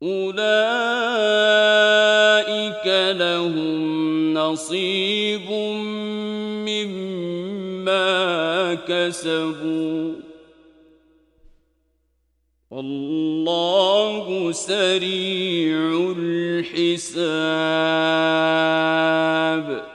أولئك لهم نصيب مما كسبوا والله سريع الحساب